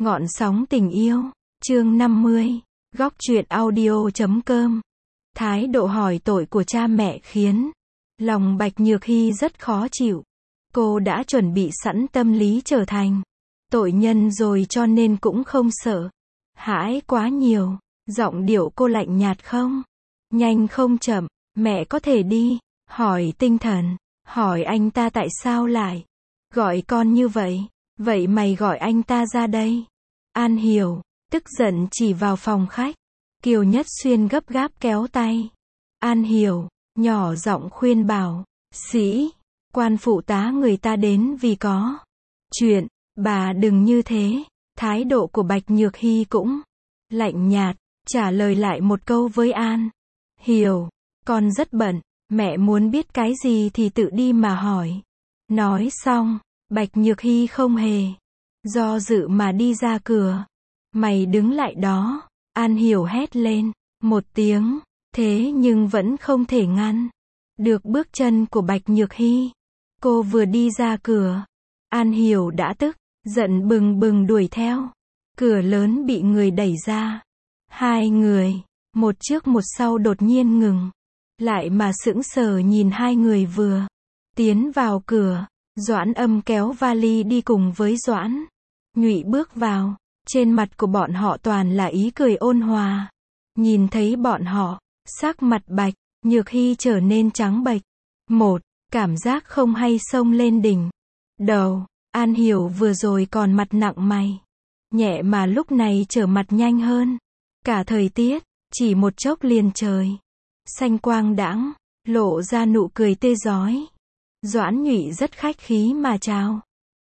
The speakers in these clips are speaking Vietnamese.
Ngọn sóng tình yêu, chương 50, góc truyện audio.com. Thái độ hỏi tội của cha mẹ khiến lòng Bạch Nhược Hy rất khó chịu. Cô đã chuẩn bị sẵn tâm lý trở thành tội nhân rồi cho nên cũng không sợ hãi quá nhiều. Giọng điệu cô lạnh nhạt không nhanh không chậm. Mẹ có thể đi hỏi tinh thần, hỏi anh ta tại sao lại gọi con như vậy. Vậy mày gọi anh ta ra đây. An Hiểu tức giận chỉ vào phòng khách. Kiều Nhất Xuyên gấp gáp kéo tay An Hiểu, nhỏ giọng khuyên bảo, sĩ quan phụ tá người ta đến vì có chuyện, bà đừng như thế. Thái độ của Bạch Nhược Hy cũng lạnh nhạt, trả lời lại một câu với An Hiểu, con rất bận, mẹ muốn biết cái gì thì tự đi mà hỏi. Nói xong, Bạch Nhược Hy không hề do dự mà đi ra cửa. Mày đứng lại đó. An Hiểu hét lên một tiếng, thế nhưng vẫn không thể ngăn được bước chân của Bạch Nhược Hy. Cô vừa đi ra cửa, An Hiểu đã tức giận bừng bừng đuổi theo. Cửa lớn bị người đẩy ra. Hai người, một trước một sau đột nhiên ngừng lại mà sững sờ nhìn hai người vừa tiến vào cửa. Doãn Âm kéo vali đi cùng với Doãn Nhụy bước vào. Trên mặt của bọn họ toàn là ý cười ôn hòa. Nhìn thấy bọn họ, sắc mặt Bạch Nhược Hy trở nên trắng bệch. Một cảm giác không hay xông lên đỉnh đầu. An Hiểu vừa rồi còn mặt nặng mày nhẹ mà lúc này trở mặt nhanh hơn. Cả thời tiết, chỉ một chốc liền trời xanh quang đãng, lộ ra nụ cười tươi rói. Doãn Nhụy rất khách khí mà chào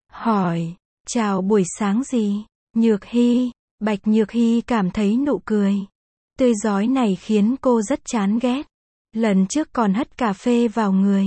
hỏi, chào buổi sáng gì? Nhược Hy. Bạch Nhược Hy cảm thấy nụ cười tươi rói này khiến cô rất chán ghét. Lần trước còn hất cà phê vào người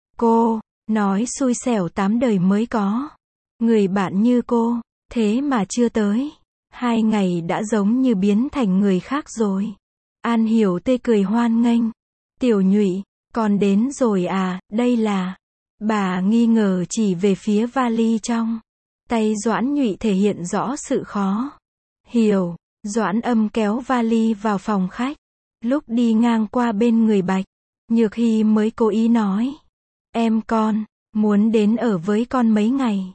cô, nói xui xẻo 8 đời mới có người bạn như cô, thế mà chưa tới 2 ngày đã giống như biến thành người khác rồi. An Hiểu tươi cười hoan nghênh. Tiểu Nhụy, con đến rồi à? Đây là... Bà nghi ngờ chỉ về phía vali trong tay Doãn Nhụy thể hiện rõ sự khó hiểu. Doãn Âm kéo vali vào phòng khách. Lúc đi ngang qua bên người Bạch Nhược Hy mới cố ý nói, em con muốn đến ở với con mấy ngày.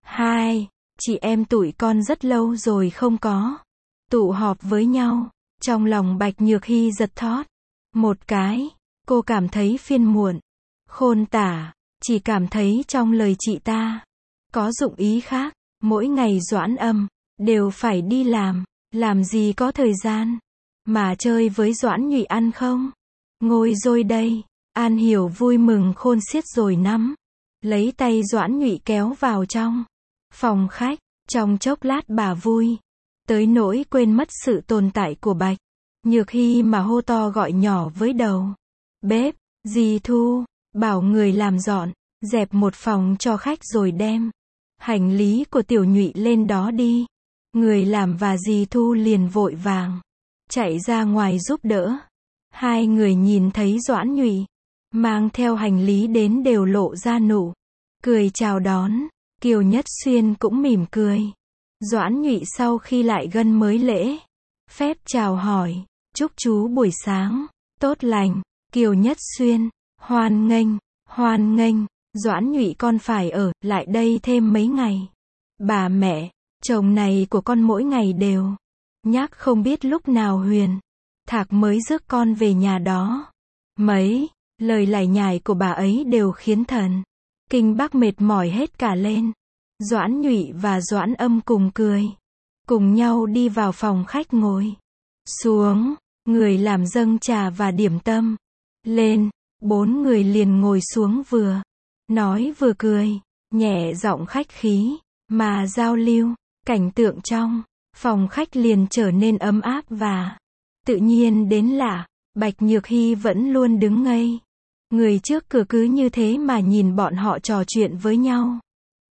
Hai chị em tụi con rất lâu rồi không có tụ họp với nhau. Trong lòng Bạch Nhược Hy giật thót một cái. Cô cảm thấy phiền muộn khôn tả. Chỉ cảm thấy trong lời chị ta có dụng ý khác. Mỗi ngày Doãn Âm đều phải đi làm gì có thời gian mà chơi với Doãn Nhụy ăn không? Ngồi rồi đây. An Hiểu vui mừng khôn xiết rồi nắm lấy tay Doãn Nhụy kéo vào trong phòng khách. Trong chốc lát bà vui tới nỗi quên mất sự tồn tại của Bạch Nhược Hy mà hô to gọi nhỏ với đầu bếp, dì Thu, bảo người làm dọn dẹp một phòng cho khách rồi đem hành lý của Tiểu Nhụy lên đó đi. Người làm và dì Thu liền vội vàng chạy ra ngoài giúp đỡ. Hai người nhìn thấy Doãn Nhụy mang theo hành lý đến đều lộ ra nụ cười chào đón. Kiều Nhất Xuyên cũng mỉm cười. Doãn Nhụy sau khi lại gân mới lễ phép chào hỏi, chúc chú buổi sáng tốt lành. Kiều Nhất Xuyên, hoan nghênh. Doãn Nhụy con phải ở lại đây thêm mấy ngày. Bà mẹ, chồng này của con mỗi ngày đều nhắc không biết lúc nào Huyền Thạc mới rước con về nhà đó. Mấy lời lải nhải của bà ấy đều khiến thần kinh bác mệt mỏi hết cả lên. Doãn Nhụy và Doãn Âm cùng cười, cùng nhau đi vào phòng khách ngồi xuống. Người làm dâng trà và điểm tâm lên. 4 người liền ngồi xuống vừa nói vừa cười, nhẹ giọng khách khí mà giao lưu. Cảnh tượng trong phòng khách liền trở nên ấm áp và tự nhiên đến lạ. Bạch Nhược Hy vẫn luôn đứng ngây người trước cửa cứ như thế mà nhìn bọn họ trò chuyện với nhau,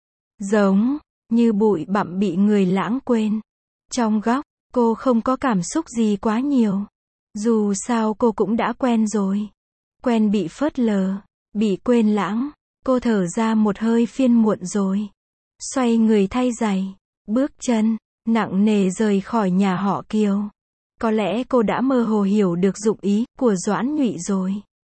giống như bụi bặm bị người lãng quên. Trong góc, cô không có cảm xúc gì quá nhiều. Dù sao cô cũng đã quen rồi. Quen bị phớt lờ, bị quên lãng. Cô thở ra một hơi phiền muộn rồi xoay người thay giày, bước chân nặng nề rời khỏi nhà họ Kiều. Có lẽ cô đã mơ hồ hiểu được dụng ý của Doãn Nhụy rồi.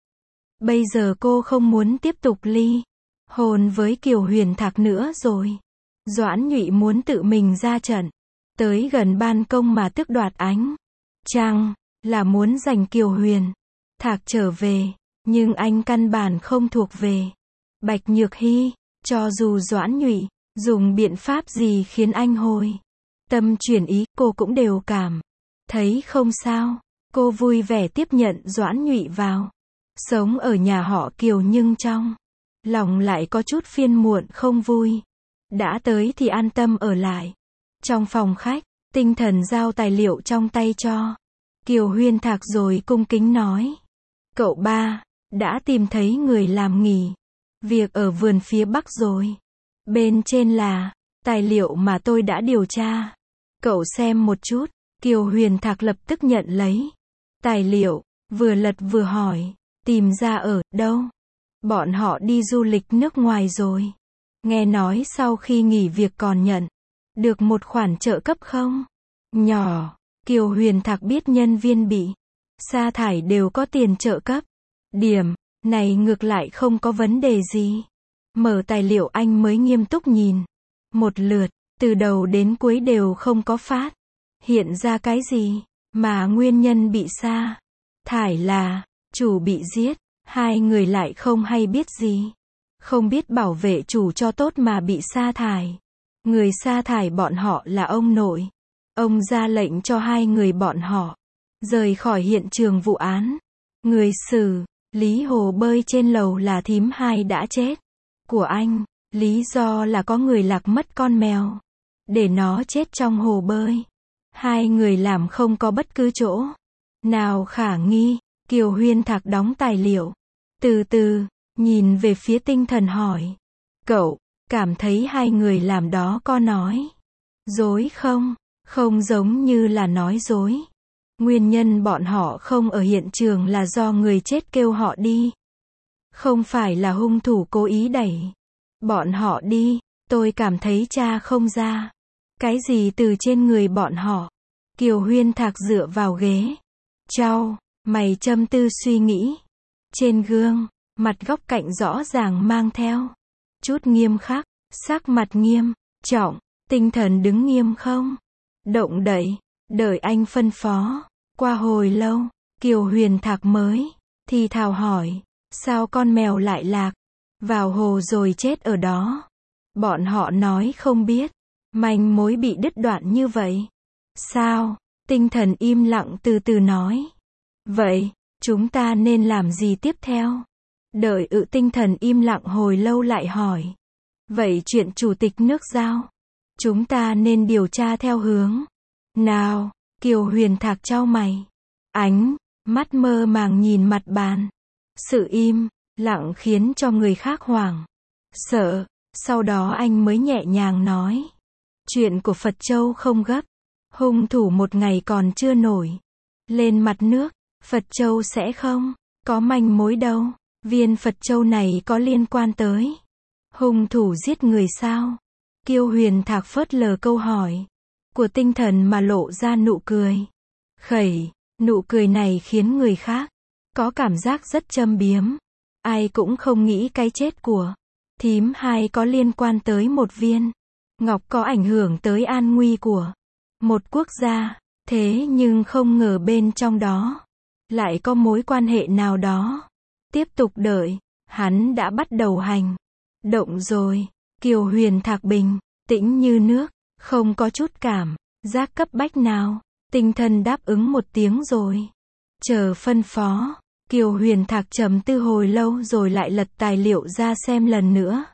Bây giờ cô không muốn tiếp tục ly hôn với Kiều Huyền Thạc nữa rồi. Doãn Nhụy muốn tự mình ra trận, tới gần ban công mà tước đoạt ánh trăng, là muốn giành Kiều Huyền Thạc trở về, nhưng anh căn bản không thuộc về Bạch Nhược Hy, cho dù Doãn Nhụy dùng biện pháp gì khiến anh hồi tâm chuyển ý, cô cũng đều cảm thấy không sao. Cô vui vẻ tiếp nhận Doãn Nhụy vào sống ở nhà họ Kiều, nhưng trong lòng lại có chút phiền muộn không vui. Đã tới thì an tâm ở lại trong phòng khách, Tinh Thần giao tài liệu trong tay cho Kiều Huyền Thạc rồi cung kính nói: cậu ba, đã tìm thấy người làm nghỉ việc ở vườn phía Bắc rồi. Bên trên là tài liệu mà tôi đã điều tra. Cậu xem một chút. Kiều Huyền Thạc lập tức nhận lấy tài liệu, vừa lật vừa hỏi: tìm ra ở đâu? Bọn họ đi du lịch nước ngoài rồi. Nghe nói sau khi nghỉ việc còn nhận được một khoản trợ cấp không nhỏ. Kiều Huyền Thạc biết nhân viên bị sa thải đều có tiền trợ cấp. Điểm này ngược lại không có vấn đề gì. Mở tài liệu anh mới nghiêm túc nhìn một lượt, từ đầu đến cuối đều không có phát hiện ra cái gì, mà nguyên nhân bị sa thải là chủ bị giết, hai người lại không hay biết gì. Không biết bảo vệ chủ cho tốt mà bị sa thải. Người sa thải bọn họ là ông nội. Ông ra lệnh cho hai người bọn họ rời khỏi hiện trường vụ án. Người xử lý hồ bơi trên lầu là thím hai đã chết của anh. Lý do là có người lạc mất con mèo, để nó chết trong hồ bơi. Hai người làm không có bất cứ chỗ nào khả nghi. Kiều Huyền Thạc đóng tài liệu, từ từ nhìn về phía Tinh Thần hỏi: cậu cảm thấy hai người làm đó có nói dối không? Không giống như là nói dối. Nguyên nhân bọn họ không ở hiện trường là do người chết kêu họ đi. Không phải là hung thủ cố ý đẩy bọn họ đi. Tôi cảm thấy tra không ra cái gì từ trên người bọn họ. Kiều Huyền Thạc dựa vào ghế, chau mày châm tư suy nghĩ. Trên gương mặt góc cạnh rõ ràng mang theo chút nghiêm khắc, sắc mặt nghiêm trọng. Tinh Thần đứng nghiêm không động đậy, đợi anh phân phó. Qua hồi lâu, Kiều Huyền Thạc mới thì thào hỏi: sao con mèo lại lạc vào hồ rồi chết ở đó? Bọn họ nói không biết, manh mối bị đứt đoạn như vậy. Sao? Tinh Thần im lặng từ từ nói: vậy, chúng ta nên làm gì tiếp theo? Đợi Tinh Thần im lặng hồi lâu lại hỏi: vậy chuyện chủ tịch nước giao, chúng ta nên điều tra theo hướng nào? Kiều Huyền Thạc chau mày, ánh mắt mơ màng nhìn mặt bàn. Sự im lặng khiến cho người khác hoảng sợ. Sau đó anh mới nhẹ nhàng nói: chuyện của Phật Châu không gấp. Hung thủ một ngày còn chưa nổi lên mặt nước, Phật Châu sẽ không có manh mối đâu. Viên Phật Châu này có liên quan tới hung thủ giết người sao? Kiều Huyền Thạc phớt lờ câu hỏi của Tinh Thần mà lộ ra nụ cười khẩy. Nụ cười này khiến người khác có cảm giác rất châm biếm. Ai cũng không nghĩ cái chết của thím hai có liên quan tới một viên ngọc có ảnh hưởng tới an nguy của một quốc gia. Thế nhưng không ngờ bên trong đó lại có mối quan hệ nào đó. Tiếp tục đợi, hắn đã bắt đầu hành động rồi. Kiều Huyền Thạc bình tĩnh như nước, không có chút cảm giác cấp bách nào. Tinh Thần đáp ứng một tiếng rồi chờ phân phó. Kiều Huyền Thạc trầm tư hồi lâu rồi lại lật tài liệu ra xem lần nữa.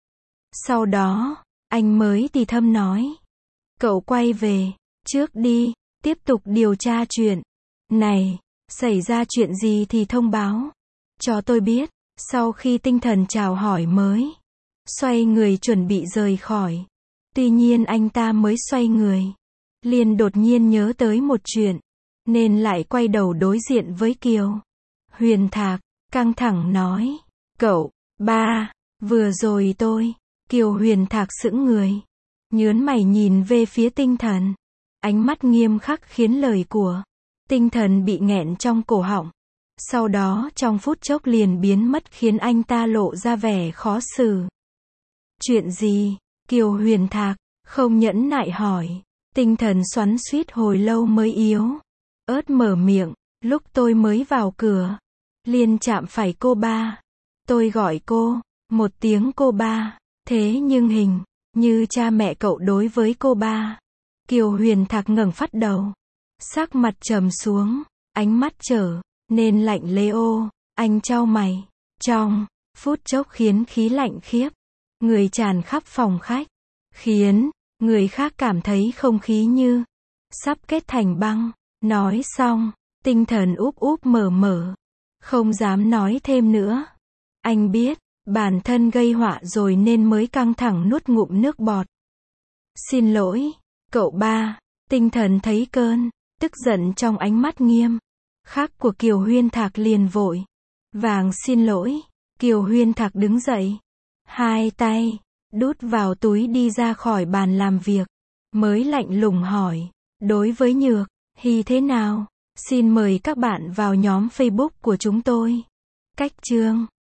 Sau đó, anh mới thì thầm nói: cậu quay về trước đi, tiếp tục điều tra chuyện này. Xảy ra chuyện gì thì thông báo cho tôi biết. Sau khi Tinh Thần chào hỏi mới xoay người chuẩn bị rời khỏi. Tuy nhiên anh ta mới xoay người, liền đột nhiên nhớ tới một chuyện, nên lại quay đầu đối diện với Kiều Huyền Thạc, căng thẳng nói: cậu ba, vừa rồi tôi. Kiều Huyền Thạc sững người, nhớn mày nhìn về phía Tinh Thần. Ánh mắt nghiêm khắc khiến lời của Tinh Thần bị nghẹn trong cổ họng. Sau đó trong phút chốc liền biến mất khiến anh ta lộ ra vẻ khó xử. Chuyện gì? Kiều Huyền Thạc không nhẫn nại hỏi. Tinh Thần xoắn xuýt hồi lâu mới yếu ớt mở miệng. Lúc tôi mới vào cửa, liền chạm phải cô ba. Tôi gọi cô một tiếng cô ba. Thế nhưng hình như cha mẹ cậu đối với cô ba. Kiều Huyền Thạc ngẩng phát đầu. Sắc mặt trầm xuống, ánh mắt trở nên lạnh lẽo. Anh chau mày. Trong phút chốc khiến khí lạnh khiếp người tràn khắp phòng khách, khiến người khác cảm thấy không khí như sắp kết thành băng. Nói xong, Tinh Thần úp úp mở mở, không dám nói thêm nữa. Anh biết bản thân gây họa rồi nên mới căng thẳng nuốt ngụm nước bọt. Xin lỗi, cậu ba. Tinh Thần thấy cơn tức giận trong ánh mắt nghiêm khắc của Kiều Huyền Thạc liền vội vàng xin lỗi. Kiều Huyền Thạc đứng dậy, hai tay đút vào túi đi ra khỏi bàn làm việc, mới lạnh lùng hỏi, đối với Nhược Hy thế nào? Xin mời các bạn vào nhóm Facebook của chúng tôi. Cách chương